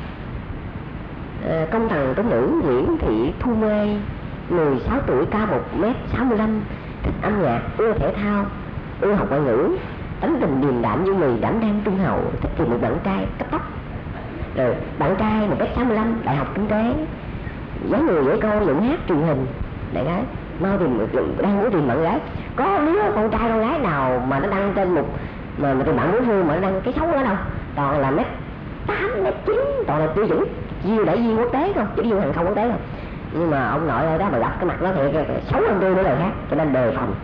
Công thần công nữ Nguyễn Thị Thu Mê, 16 tuổi, cao 1m65, thích âm nhạc, ưa thể thao, ưa học ngoại ngữ, tánh tình điềm đạm như mì, đảm đang trung hậu, thích tìm một bạn trai cấp tốc. Rồi bạn trai 1m65, đại học kinh tế, dáng người dễ câu, giọng hát truyền hình, đại gái mau tìm đang muốn tìm bạn gái. Có đứa con trai con gái nào mà nó đăng trên một mà tìm bạn muốn phương mà nó đăng cái xấu đó đâu, toàn là 1m8, 1m9, toàn là tiêu chuẩn diêu đại viên quốc tế không, chỉ diêu hàng không quốc tế không. Nhưng mà ông nội ơi đó mà gặp cái mặt nó thì xấu hơn tôi nữa lời khác, cho nên đề phòng.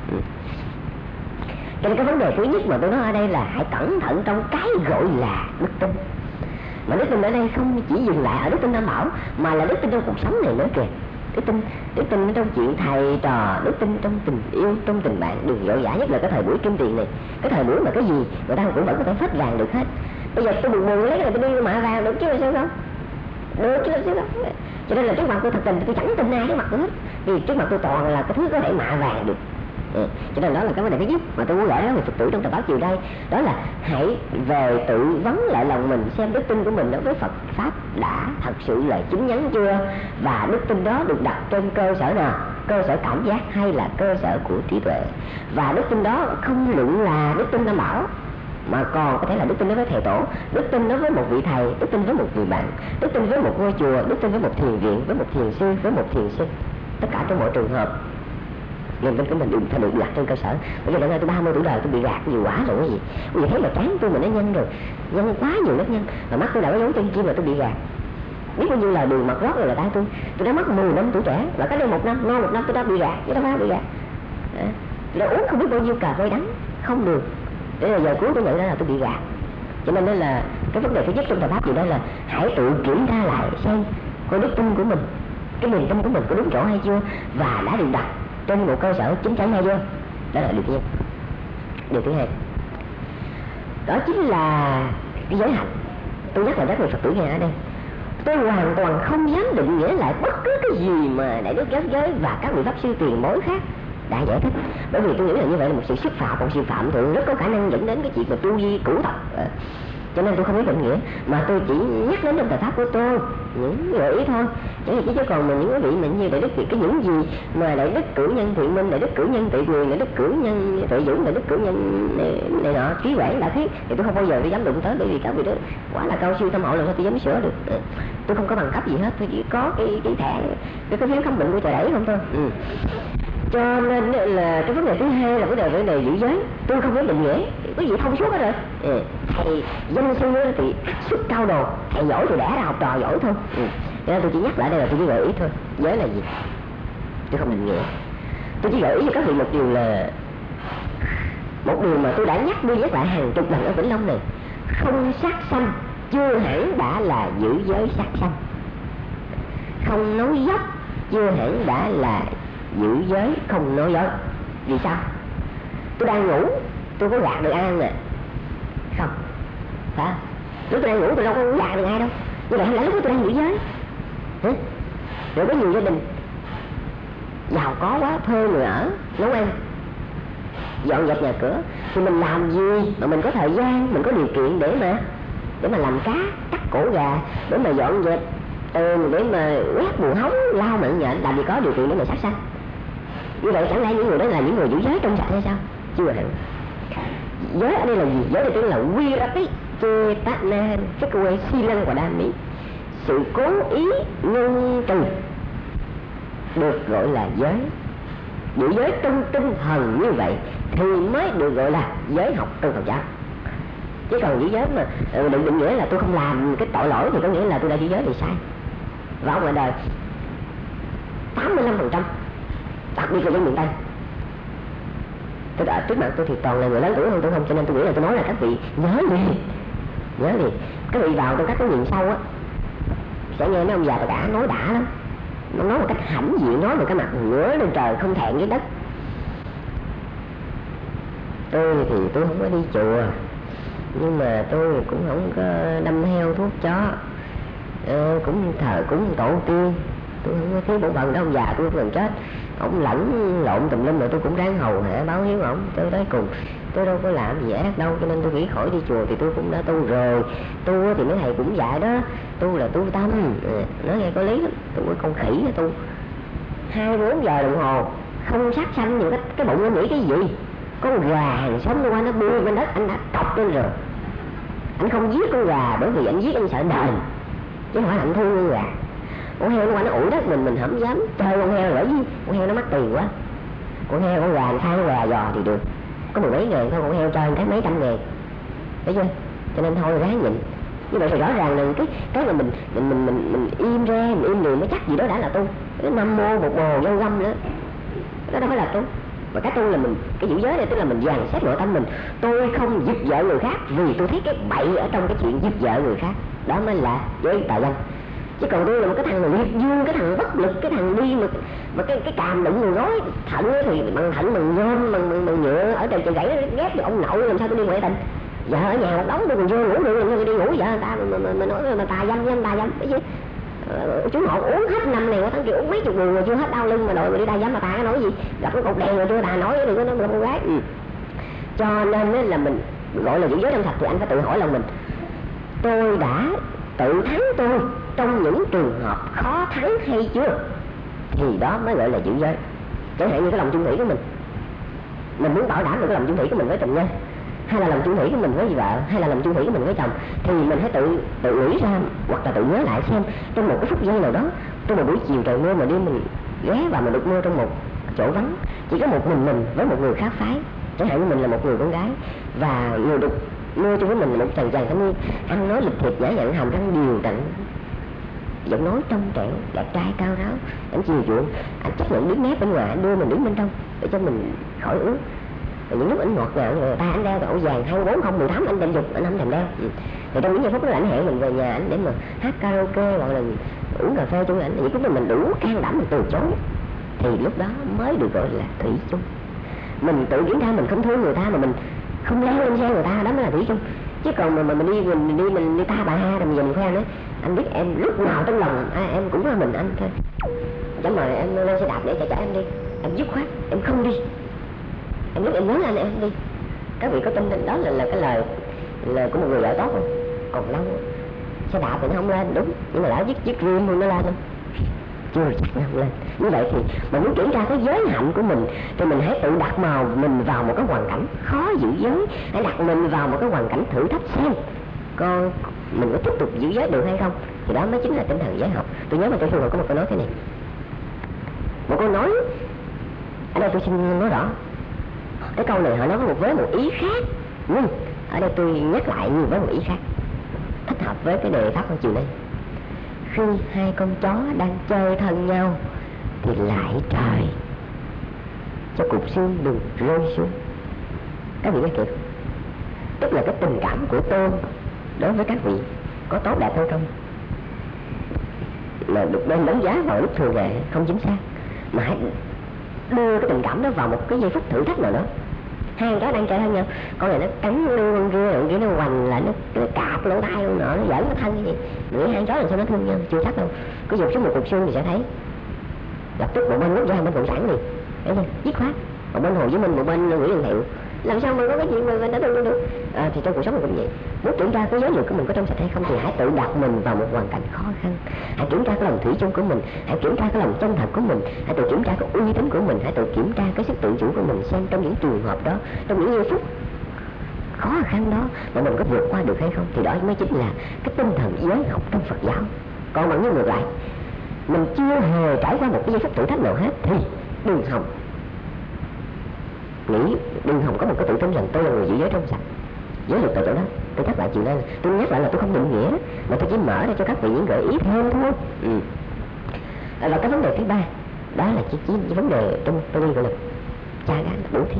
Cho nên cái vấn đề thứ nhất mà tôi nói ở đây là hãy cẩn thận trong cái gọi là đức tin. Mà đức tin ở đây không chỉ dừng lại ở đức tin đảm bảo, mà là đức tin trong cuộc sống này nữa kìa. Đức tin trong chuyện thầy trò, đức tin trong tình yêu, trong tình bạn. Đừng vội vã, nhất là cái thời buổi kim tiền này, cái thời buổi mà cái gì người ta cũng vẫn có thể phết vàng được hết. Bây giờ tôi buồn lấy là tôi đi mạ vàng được chứ sao không? Được chứ sao không? Cho nên là trước mặt tôi thật tình tôi chẳng tin ai trước mặt tôi hết, vì trước mặt tôi toàn là cái thứ có thể mạ vàng được. Cho nên đó là cái vấn đề thứ nhất mà tôi muốn gửi đến người Phật tử trong tập báo chiều đây, đó là hãy về tự vấn lại lòng mình xem đức tin của mình đối với Phật pháp đã thật sự là chín nhắn chưa, và đức tin đó được đặt trên cơ sở nào, cơ sở cảm giác hay là cơ sở của trí tuệ. Và đức tin đó không luận là đức tin đảm bảo, mà còn có thể là đức tin đối với thầy tổ, đức tin đối với một vị thầy, đức tin với một người bạn, đức tin với một ngôi chùa, đức tin với một thiền viện, với một thiền sư, với một thiền sinh. Tất cả trong mỗi trường hợp niềm tin của mình phải được đặt trên cơ sở. Bây giờ năm nay tôi 30 tuổi đời, tôi bị gạt nhiều quá rồi cái gì. Bây giờ thấy mà trán tôi mà nó nhăn rồi, nhăn quá nhiều nếp nhăn, mà mắt tôi đã có dấu chân chim là tôi bị gạt. Biết bao nhiêu là đường mặt rót rồi là tay tôi đã mất 10 năm tuổi trẻ, và cách đây 1 năm, ngon 1 năm tôi đã bị gạt, chứ đâu phải bị gạt. Tôi đã uống không biết bao nhiêu cà phê đắng, không được. Để là giờ cuối tôi nhận ra là tôi bị gạt. Cho nên đó là cái vấn đề thứ nhất trong tập pháp gì đó là hãy tự kiểm tra lại xem coi đức tin của mình, cái niềm tin của mình có đúng chỗ hay chưa, và đã được đặt trên một cơ sở chính chắn hay chưa. Đó là điều thứ nhất. Điều thứ hai, đó chính là cái giới hạnh. Tôi nhắc lại rất nhiều Phật tử nghe ở đây, tôi hoàn toàn không dám định nghĩa lại bất cứ cái gì mà Đại Đức Giáo Giới và các vị pháp sư tiền bối khác đã giải thích, bởi vì tôi nghĩ là như vậy là một sự xúc phạm, một sự phạm thượng rất có khả năng dẫn đến cái chuyện mà tu vi cũ tập. Cho nên tôi không biết định nghĩa, mà tôi chỉ nhắc đến trong bài pháp của tôi những gợi ý thôi. Chứ còn mình những cái vị mình như Đại Đức cái những gì mà Đại Đức Cử Nhân Thiện Minh, Đại Đức Cử Nhân Tị Quyền, Đại Đức Cử Nhân Tuệ Dũng, Đại Đức Cử Nhân này nọ trí quản đã thiết, thì tôi không bao giờ tôi dám đụng tới, bởi vì các vị đó quá là cao siêu thâm hậu, làm sao tôi dám sửa được. Tôi không có bằng cấp gì hết, tôi chỉ có cái thẻ, cái phiếu khám bệnh của Trời Đẩy không thôi. Cho nên là cái vấn đề thứ hai là vấn đề giữ giới. Tôi không biết định nghĩa, quý vị thông suốt hết rồi. Thầy danh sư thì xuất cao đồ, thầy giỏi thì đẻ ra học trò giỏi thôi. Cho nên tôi chỉ nhắc lại đây là tôi chỉ gợi ý thôi. Giới là gì? Tôi không định nghĩa. Tôi chỉ gợi ý cho các vị một điều là một điều mà tôi đã nhắc đi nhắc lại hàng chục lần ở Vĩnh Long này: không sát sanh chưa hẳn đã là giữ giới sát sanh, không nói dốc chưa hẳn đã là giữ giới không nói dối. Vì sao? Tôi đang ngủ, tôi có gạt được ai nè? Không phải. Lúc tôi đang ngủ tôi đâu có gạt được ai đâu. Nhưng mà không lẽ lúc đó tôi đang giữ giới? Rồi có nhiều gia đình giàu có quá, thuê người ở, nấu ăn, dọn dẹp nhà cửa, thì mình làm gì mà mình có thời gian, mình có điều kiện để mà làm cá, cắt cổ gà để mà dọn dẹp tường, để mà quét bùn hóng, lau mặn nhện, làm gì có điều kiện để mà sát sanh. Như vậy chẳng lẽ những người đó là những người giữ giới trong sạch hay sao? Chưa hiểu. Giới ở đây là gì? Giới đây tiếng là virati chetana phikwe silang và đam mỹ, sự cố ý ngưng trừ được gọi là giới. Giữ giới trong tinh thần như vậy thì mới được gọi là giới học trong Phật giáo. Chứ còn giữ giới mà đừng định nghĩa là tôi không làm cái tội lỗi thì có nghĩa là tôi đã giữ giới thì sai. Và ở ngoài đời 85%, đặc biệt là dân miền Tây, tôi đã trước mặt tôi thì toàn là người lớn tuổi hơn tôi không, cho nên tôi nghĩ là tôi nói là các vị nhớ liền. Các vị vào trong các cái nhìn sâu á sẽ nghe mấy ông già cả nói đã lắm. Nó nói một cách hãnh diện, nói một cái mặt ngửa lên trời không thẹn với đất. Tôi thì tôi không có đi chùa, nhưng mà tôi cũng không có đâm heo thuốc chó, cũng thờ cúng tổ tiên. Tôi không có thiếu bổn phận đó. Ông già tôi gần chết, ông lẫn lộn tùm lum rồi tôi cũng ráng hầu hạ báo hiếu ổng tới tới cùng. Tôi đâu có làm gì ác đâu, cho nên tôi nghĩ khỏi đi chùa thì tôi cũng đã tu rồi. Tu thì mấy thầy cũng dạy đó, tu là tu tâm, nói nghe có lý lắm. Tôi có con khỉ đó, tu 24 giờ đồng hồ không sát sanh, nhưng cái bụng nó nghĩ cái gì? Con gà hàng xóm nó qua nó bươi bên đất, anh đã cọc lên rồi. Anh không giết con gà bởi vì anh giết anh sợ đền, chứ không phải anh thương con gà. Con heo nó qua nó ủi đất mình không dám chơi con heo, bởi vì con heo nó mắc tiền quá. Con heo con gà thay con gà giò thì được, có 10 mấy ngàn thôi, con heo chơi thấy mấy trăm ngàn, thấy chưa? Cho nên thôi ráng nhịn. Như vậy thì rõ ràng là cái mà mình im ra, mình im liền mới chắc gì đó đã là tu. Cái nam mô một bồ dâu găm nữa, đó đâu phải là tu. Và cái tu là mình, cái giữ giới này tức là mình dàn xét nội tâm mình. Tôi không giết vợ người khác vì tôi thấy cái bậy ở trong cái chuyện giết vợ người khác, đó mới là giới tà dâm. Chứ còn tôi là một cái thằng liệt dương, cái thằng bất lực, cái thằng đi mà cái càm đụng người nói thận thì bằng thận bằng nhôm bằng nhựa ở trên trời gãy nó ghét được ông nội, làm sao tôi đi ngoại tình? Vợ ở nhà một đống tôi còn chưa ngủ được, làm sao tôi đi ngủ vợ người ta mà nói mà tà dâm cái gì? Chú họ uống hết năm này qua tháng kia uống mấy chục người chưa hết đau lưng mà đòi mà đi tà dâm mà tà cái nói gì? Gặp cái cột đèn rồi chưa tà nói đừng có nói là con gái. Cho nên là mình gọi là giữ giới trong sạch thì anh phải tự hỏi lòng mình, tôi đã tự thắng tôi trong những trường hợp khó thắng hay chưa? Thì đó mới gọi là giữ giới. Chẳng hạn như cái lòng chung thủy của mình muốn bảo đảm được cái lòng chung thủy của mình với tình nhân, hay là lòng chung thủy của mình với vợ, hay là lòng chung thủy của mình với chồng, thì mình hãy tự nghĩ ra hoặc là tự nhớ lại xem trong một cái phút giây nào đó, trong một buổi chiều trời mưa mà đi mình ghé vào mình được mưa trong một chỗ vắng, chỉ có một mình với một người khác phái. Chẳng hạn như mình là một người con gái và người được mưa chung với mình là một chàng thanh niên, ăn nói lịch thiệp, nhã nhặn, hàm răng đều đặn, giọng nói trong trẻo, đẹp trai cao ráo, anh chiều chuộng, anh chấp nhận đứng mép bên ngoài, anh đưa mình đứng bên trong để cho mình khỏi ướt. Rồi những lúc anh ngọt ngào người ta anh đeo cái ổ vàng 24018 anh đem dục, anh không thèm đeo. Thì trong những giây phút đó anh hẹn mình về nhà anh để mà hát karaoke hoặc là uống cà phê chung anh, những lúc mình đủ can đảm mình từ chối thì lúc đó mới được gọi là thủy chung. Mình tự kiểm tra mình không thương người ta mà mình không leo lên xe người ta, đó mới là thủy chung. Chứ còn mà mình đi ta bà ha rồi mình khoe nữa, anh biết em lúc nào trong lòng em cũng là mình anh thôi. Chẳng mời em lên xe đạp để chở em đi, em dứt khoát em không đi, em lúc em muốn anh em đi. Các vị có tin đó là cái lời của một người vợ tốt không? Còn lâu xe đạp thì nó không lên đúng, nhưng mà đã dứt riêng luôn nó lên không? Chưa chắc nó không lên. Như vậy thì mà muốn kiểm tra cái giới hạnh của mình thì mình hãy tự đặt mình vào một cái hoàn cảnh khó giữ giới, hãy đặt mình vào một cái hoàn cảnh thử thách xem con mình có tiếp tục giữ giới được hay không, thì đó mới chính là tinh thần giới học. Tôi nhớ mà tôi thường có một câu nói thế này, một câu nói ở đây tôi xin nói rõ cái câu này họ nói với một ý khác, nhưng ở đây tôi nhắc lại như với một ý khác thích hợp với cái đề pháp của chiều nay. Khi hai con chó đang chơi thân nhau thì lại trời cho cục xương đừng rơi xuống. Các vị nghe kịp? Tức là cái tình cảm của tôi đối với các vị có tốt đẹp hay không là được đem đánh giá vào lúc thường ngày không chính xác, mà hãy đưa cái tình cảm đó vào một cái giây phút thử thách nào đó. Hai con chó đang chơi thân nhau, con này nó cắn lưng con kia nó hoành lại, nó cạp lỗ tai con nọ, nó giỡn nó thân cái gì. Nghĩ hai con chó làm sao nó thương nhau, chưa chắc đâu. Cứ dục xuống một cục xương thì sẽ thấy. Lập tức một bên rút ra bên cộng sản liền, thấy chưa? Dứt khoát. Một bên Hồ Chí Minh, một bên Nguyễn Văn Thiệu, làm sao mà có cái chuyện mà đã tu được. Thì trong cuộc sống mình cũng vậy, muốn kiểm tra cái giới luật của mình có trong sạch hay không thì hãy tự đặt mình vào một hoàn cảnh khó khăn, hãy kiểm tra cái lòng thủy chung của mình, hãy kiểm tra cái lòng chân thật của mình, hãy tự kiểm tra cái uy tín của mình, hãy tự kiểm tra cái sức tự chủ của mình, xem trong những trường hợp đó, trong những giây phút khó khăn đó mà mình có vượt qua được hay không. Thì đó mới chính là cái tinh thần giới học trong Phật giáo. Còn bằng như ngược lại, mình chưa hề trải qua một cái giây phút thử thách nào hết thì đừng hòng nghĩ, đừng hòng có một cái tự tin rằng tôi là người giữ giới trong sạch. Giới luật tại chỗ đó. Tôi nhắc lại chuyện đây, tôi nhắc lại là tôi không định nghĩa, mà tôi chỉ mở ra cho các vị những gợi ý thêm thôi. Và cái vấn đề thứ ba đó là chỉ vấn đề trong tôi gọi là cha gái bố thí.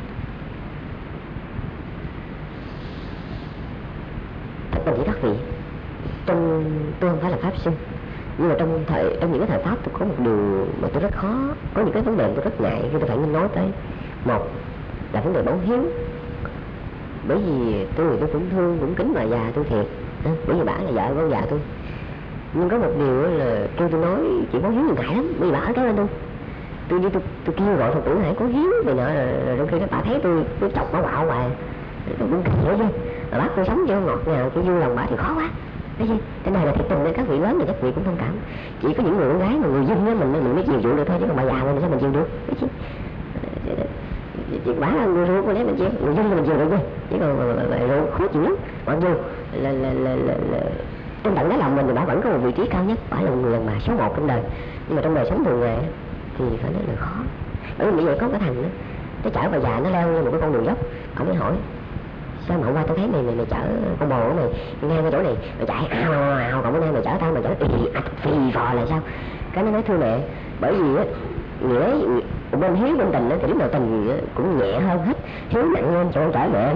Thật tình với các vị, tôi không phải là pháp sư, nhưng mà trong những cái thời pháp tôi có một điều mà tôi rất khó, có những cái vấn đề tôi rất ngại khi tôi phải nói tới. Một là vấn đề báu hiếu, bởi vì tôi cũng thương cũng kính bà già tôi thiệt, bởi vì bà là vợ con già tôi. Nhưng có một điều là kêu tôi nói chuyện báu hiếu ngại lắm, bởi vì bà ở kế bên tôi kêu gọi Phật tử hãy có hiếu này nọ, rồi trong khi các bà thấy tôi chọc bà quạo hoài, tôi cũng cười chứ. Mà bác tôi sống cho ngọt ngào cho vui lòng bà thì khó quá. Thấy chưa? Cái này là thiệt tình, các vị lớn thì các vị cũng thông cảm. Chỉ có những người con gái mà người dân á mình mới chiều chuộng được thôi, chứ còn bà già mình sao mình chiều được? Thấy chưa? Chị bả là người ruột, mình chiều, người dân mình chiều được chứ. Chứ còn ruột khó chịu lắm. Mặc dù là trong tận đáy lòng mình thì bả vẫn có một vị trí cao nhất, bả là một người đàn bà số 1 trong đời. Nhưng mà trong đời sống thường ngày thì phải nói là khó. Bởi vì bây giờ có cái thằng đó, nó chở bà già nó leo lên một cái con đường dốc, ông mới hỏi sao mà hôm qua tôi thấy mày chở con bò của mày ngang cái chỗ này, mày chạy ào còn bữa nay mày chở tao mày chở phì phò là sao? Cái nó nói thưa mẹ, bởi vì á nghĩa bên hiếu bên tình thì lúc nào tình cũng nhẹ hơn hết, hiếu nặng hơn chỗ chở mẹ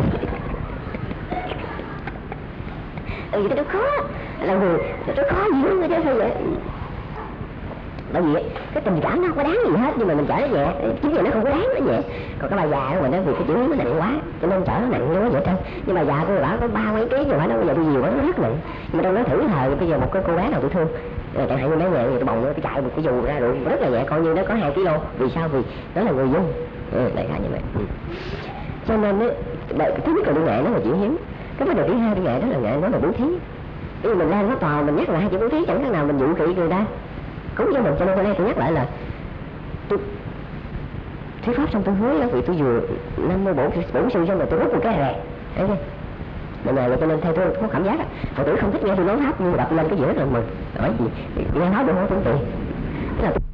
cái đó khó là người nó khó gì nữa chứ sao vậy? Bởi vì cái tình cảm nó không có đáng gì hết, nhưng mà mình chở nó nhẹ, chính vì nó không có đáng nó nhẹ. Còn cái bà già của mình đó vì cái chữ nó nặng quá cho nên chở nó nặng nó vậy thôi. Nhưng mà già tôi bảo có 30 mấy ký rồi, phải nó bây giờ tôi nhiều quá nó rất nặng. Nhưng mà trong đó thử thời bây giờ một cái cô bé nào tôi thương, chẳng hạn như bé nhẹ thì tôi bồng nó, tôi chạy một cái dù ra rồi rất là nhẹ, coi như nó có 2 kg. Vì sao? Vì nó là người dân. Đại khái như vậy. Cho nên thứ nhất là tôi ngại nó là chữ hiếu. Cái vấn đề thứ hai tôi ngại đó là ngại nó là bố thí. Vì mình lên nó tòa mình nhắc là 2 chữ bố thí, chẳng khác nào mình dụ kỵ người ta cũng cho mình. Cho nên hôm nay tôi nhắc lại là tôi thuyết pháp xong tôi hứa đó, vì tôi vừa 50 bổn sư xong rồi tôi rút một cái rè, thấy chưa? Lần này là cho nên theo tôi có cảm giác á, Phật tử không thích nghe tôi nói pháp nhưng mà đập lên cái gì rất là mừng. Hỏi gì nghe nói được không? Tôi tiền.